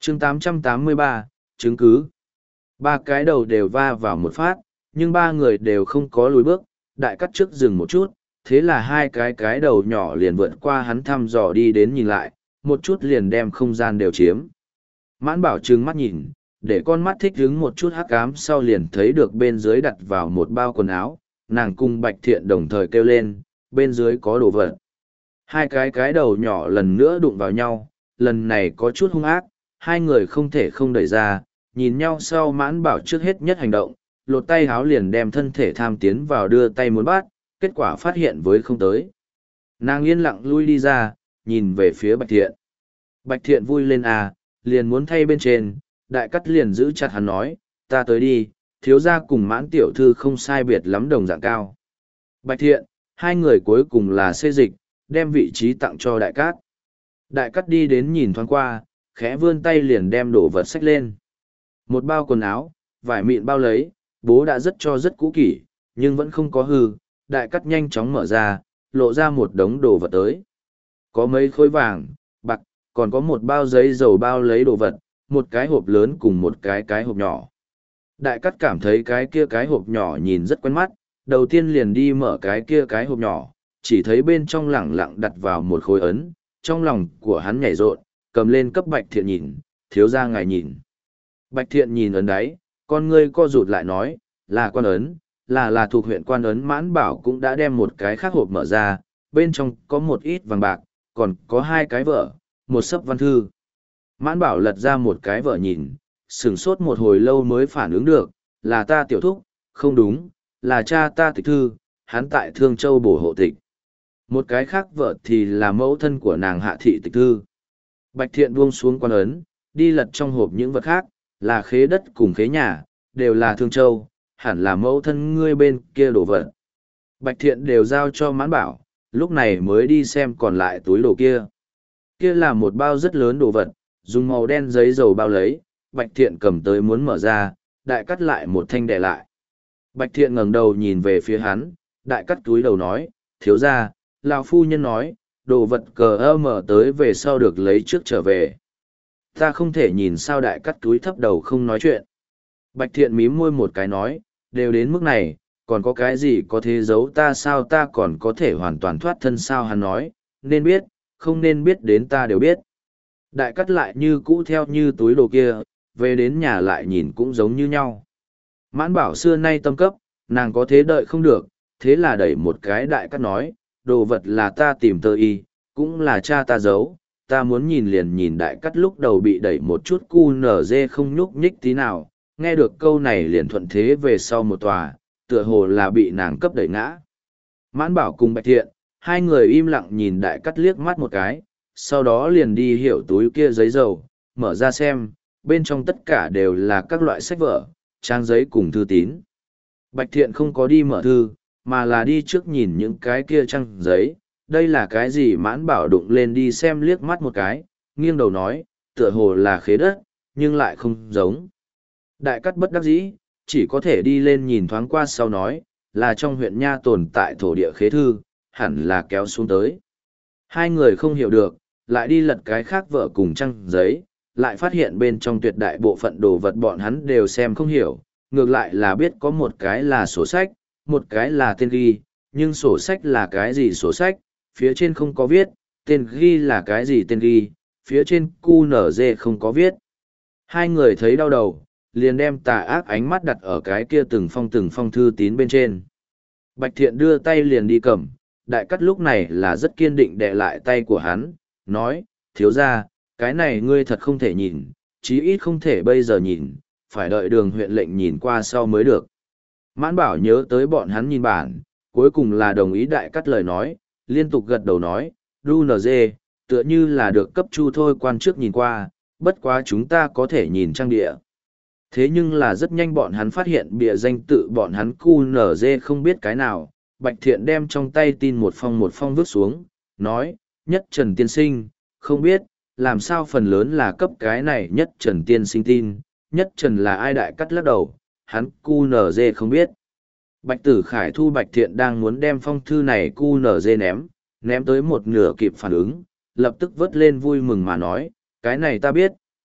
chương 883, chứng cứ. Ba cái đầu đều va vào một phát, nhưng ba người đều không có lùi bước, đại cắt trước dừng một chút, thế là hai cái đầu nhỏ liền vượt qua hắn thăm dò đi đến nhìn lại, một chút liền đem không gian đều chiếm. Mãn Bảo trừng mắt nhìn, để con mắt thích hứng một chút hắc ám sau liền thấy được bên dưới đặt vào một bao quần áo, nàng cùng Bạch Thiện đồng thời kêu lên, bên dưới có đồ vật. Hai cái đầu nhỏ lần nữa đụng vào nhau, lần này có chút hung ác, hai người không thể không đẩy ra, nhìn nhau sau Mãn Bảo trước hết nhất hành động, lột tay háo liền đem thân thể tham tiến vào đưa tay muốn bắt, kết quả phát hiện với không tới. Nàng yên lặng lui đi ra, nhìn về phía Bạch Thiện. Bạch Thiện vui lên à, liền muốn thay bên trên, đại cắt liền giữ chặt hắn nói, ta tới đi, thiếu gia cùng Mãn tiểu thư không sai biệt lắm đồng dạng cao. Bạch Thiện, hai người cuối cùng là xê dịch, đem vị trí tặng cho đại cát. Đại cát đi đến nhìn thoáng qua, khẽ vươn tay liền đem đồ vật xách lên. Một bao quần áo, vải mịn bao lấy, bố đã rất cũ kỹ, nhưng vẫn không có hư, đại cát nhanh chóng mở ra, lộ ra một đống đồ vật tới. Có mấy khối vàng, bạc, còn có một bao giấy dầu bao lấy đồ vật, một cái hộp lớn cùng một cái hộp nhỏ. Đại cát cảm thấy cái hộp nhỏ nhìn rất quen mắt, đầu tiên liền đi mở cái hộp nhỏ, chỉ thấy bên trong lẳng lặng đặt vào một khối ấn, trong lòng của hắn nhảy rộn, cầm lên cấp Bạch Thiện nhìn, thiếu gia ngài nhìn. Bạch Thiện nhìn ấn đấy, con ngươi co rụt lại nói, là quan ấn, là thuộc huyện quan ấn. Mãn Bảo cũng đã đem một cái khác hộp mở ra, bên trong có một ít vàng bạc, còn có hai cái vở, một sấp văn thư. Mãn Bảo lật ra một cái vở nhìn, sửng sốt một hồi lâu mới phản ứng được, là ta tiểu thúc, không đúng, là cha ta tịch thư, hắn tại Thương Châu bổ hộ tịch. Một cái khác vợ thì là mẫu thân của nàng Hạ thị tịch thư. Bạch Thiện buông xuống quan ấn, đi lật trong hộp những vật khác, là khế đất cùng khế nhà, đều là Thương Châu, hẳn là mẫu thân ngươi bên kia đổ vật. Bạch Thiện đều giao cho Mãn Bảo, lúc này mới đi xem còn lại túi đồ kia. Kia là một bao rất lớn đồ vật, dùng màu đen giấy dầu bao lấy, Bạch Thiện cầm tới muốn mở ra, đại cắt lại một thanh đè lại. Bạch Thiện ngẩng đầu nhìn về phía hắn, đại cắt túi đầu nói, thiếu gia, lão phu nhân nói, đồ vật cờ mở tới về sau được lấy trước trở về. Ta không thể nhìn sao đại cắt túi thấp đầu không nói chuyện. Bạch Thiện mím môi một cái nói, đều đến mức này, còn có cái gì có thể giấu ta sao, ta còn có thể hoàn toàn thoát thân sao. Hắn nói, nên biết, không nên biết đến ta đều biết. Đại cắt lại như cũ theo như túi đồ kia, về đến nhà lại nhìn cũng giống như nhau. Mãn Bảo xưa nay tâm cấp, nàng có thế đợi không được, thế là đẩy một cái. Đại cắt nói, đồ vật là ta tìm tơ y, cũng là cha ta giấu, ta muốn nhìn liền nhìn. Đại cắt lúc đầu bị đẩy một chút cu nở dê không nhúc nhích tí nào, nghe được câu này liền thuận thế về sau một tòa, tựa hồ là bị nàng cấp đẩy ngã. Mãn Bảo cùng Bạch Thiện, hai người im lặng nhìn đại cắt liếc mắt một cái, sau đó liền đi hiểu túi kia giấy dầu, mở ra xem, bên trong tất cả đều là các loại sách vở, trang giấy cùng thư tín. Bạch Thiện không có đi mở thư, mà là đi trước nhìn những cái kia trang giấy, đây là cái gì. Mãn Bảo đụng lên đi xem liếc mắt một cái, nghiêng đầu nói, tựa hồ là khế đất, nhưng lại không giống. Đại cắt bất đắc dĩ, chỉ có thể đi lên nhìn thoáng qua sau nói, là trong huyện Nha tồn tại thổ địa khế thư, hẳn là kéo xuống tới. Hai người không hiểu được, lại đi lật cái khác vợ cùng trang giấy, lại phát hiện bên trong tuyệt đại bộ phận đồ vật bọn hắn đều xem không hiểu, ngược lại là biết có một cái là sổ sách, một cái là tên ghi, nhưng sổ sách là cái gì sổ sách, phía trên không có viết, tên ghi là cái gì tên ghi, phía trên QNZ không có viết. Hai người thấy đau đầu, liền đem tà ác ánh mắt đặt ở cái kia từng phong thư tín bên trên. Bạch Thiện đưa tay liền đi cầm, đại cắt lúc này là rất kiên định đè lại tay của hắn, nói, thiếu gia, cái này ngươi thật không thể nhìn, chí ít không thể bây giờ nhìn, phải đợi Đường huyện lệnh nhìn qua sau mới được. Mãn Bảo nhớ tới bọn hắn nhìn bản, cuối cùng là đồng ý đại cắt lời nói, liên tục gật đầu nói, DUNZ, tựa như là được cấp chu thôi quan trước nhìn qua, bất quá chúng ta có thể nhìn trang địa. Thế nhưng là rất nhanh bọn hắn phát hiện bìa danh tự bọn hắn QNZ không biết cái nào. Bạch Thiện đem trong tay tin một phong vứt xuống, nói, Nhất Trần tiên sinh, không biết, làm sao phần lớn là cấp cái này Nhất Trần tiên sinh tin, Nhất Trần là ai. Đại cắt lắc đầu, hắn QNZ không biết. Bạch Tử Khải thu Bạch Thiện đang muốn đem phong thư này QNZ ném tới một nửa kịp phản ứng, lập tức vớt lên vui mừng mà nói, cái này ta biết,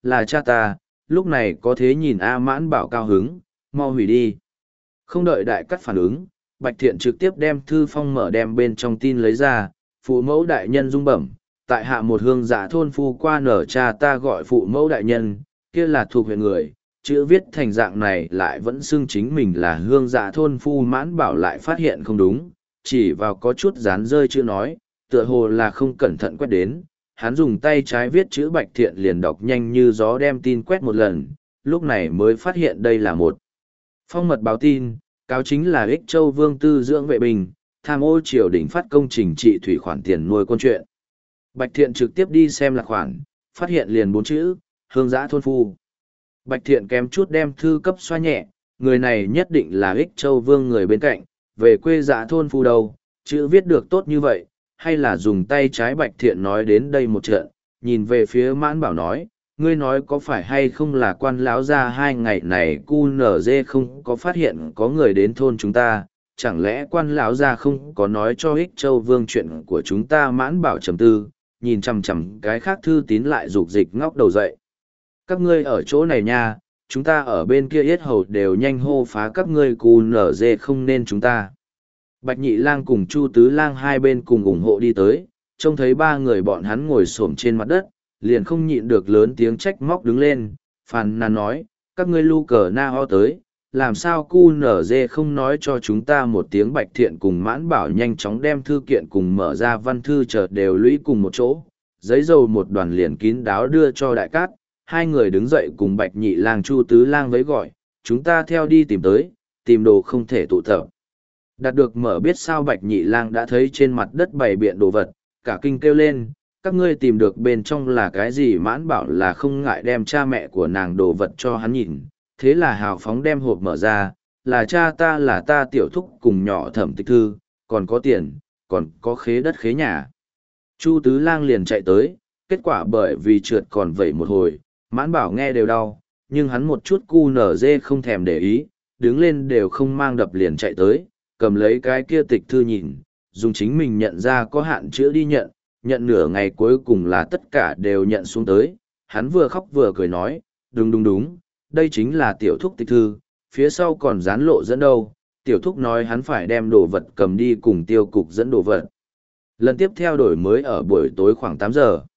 là cha ta, lúc này có thế nhìn A Mãn Bảo cao hứng, mau hủy đi. Không đợi đại cắt phản ứng, Bạch Thiện trực tiếp đem thư phong mở đem bên trong tin lấy ra, phụ mẫu đại nhân dung bẩm, tại hạ một hương giả thôn phu qua nở cha ta gọi phụ mẫu đại nhân, kia là thuộc huyện người, chữ viết thành dạng này lại vẫn xưng chính mình là hương giả thôn phu. Mãn Bảo lại phát hiện không đúng, chỉ vào có chút dán rơi chữ nói, tựa hồ là không cẩn thận quét đến, hắn dùng tay trái viết chữ Bạch Thiện liền đọc nhanh như gió đem tin quét một lần, lúc này mới phát hiện đây là một phong mật báo tin, cáo chính là Ích Châu Vương tư dưỡng vệ bình, tham ô triều đình phát công trình trị thủy khoản tiền nuôi quân chuyện. Bạch Thiện trực tiếp đi xem là khoản, phát hiện liền 4 chữ, hương giã thôn phu. Bạch Thiện kém chút đem thư cấp xoa nhẹ, người này nhất định là Ích Châu Vương người bên cạnh, về quê giã thôn phu đâu, chữ viết được tốt như vậy, hay là dùng tay trái. Bạch Thiện nói đến đây một trận, nhìn về phía Mãn Bảo nói, ngươi nói có phải hay không là quan lão gia 2 ngày này cu nở dê không có phát hiện có người đến thôn chúng ta, chẳng lẽ quan lão gia không có nói cho Ích Châu Vương chuyện của chúng ta? Mãn Bảo trầm tư, nhìn chằm chằm cái khác thư tín lại rục dịch ngóc đầu dậy. Các ngươi ở chỗ này nha, chúng ta ở bên kia yết hầu đều nhanh hô phá các ngươi cu nở dê không nên chúng ta. Bạch Nhị Lang cùng Chu Tứ Lang hai bên cùng ủng hộ đi tới, trông thấy 3 người bọn hắn ngồi xổm trên mặt đất, liền không nhịn được lớn tiếng trách móc đứng lên, phàn nàn nói, các ngươi lu cờ na ho tới, làm sao cu nở dê không nói cho chúng ta một tiếng? Bạch Thiện cùng Mãn Bảo nhanh chóng đem thư kiện cùng mở ra văn thư chợt đều lũy cùng một chỗ, giấy dầu một đoàn liền kín đáo đưa cho Đại Cát. 2 người đứng dậy cùng Bạch Nhị Lang Chu Tứ Lang với gọi, chúng ta theo đi tìm tới, tìm đồ không thể tụ tập. Đạt được mở biết sao? Bạch Nhị Lang đã thấy trên mặt đất bày biện đồ vật, cả kinh kêu lên, các ngươi tìm được bên trong là cái gì? Mãn Bảo là không ngại đem cha mẹ của nàng đồ vật cho hắn nhìn, thế là hào phóng đem hộp mở ra, là cha ta, là ta tiểu thúc cùng nhỏ Thẩm Tịch Thư, còn có tiền, còn có khế đất khế nhà. Chu Tứ Lang liền chạy tới, kết quả bởi vì trượt còn vẩy một hồi, Mãn Bảo nghe đều đau, nhưng hắn một chút cu nở dê không thèm để ý, đứng lên đều không mang đập liền chạy tới, cầm lấy cái kia tịch thư nhìn, dùng chính mình nhận ra có hạn chữa đi nhận nửa ngày cuối cùng là tất cả đều nhận xuống tới. Hắn vừa khóc vừa cười nói, đúng, đây chính là tiểu thúc tịch thư, phía sau còn dán lộ dẫn đâu, tiểu thúc nói hắn phải đem đồ vật cầm đi cùng tiêu cục dẫn đồ vật. Lần tiếp theo đổi mới ở buổi tối khoảng 8 giờ.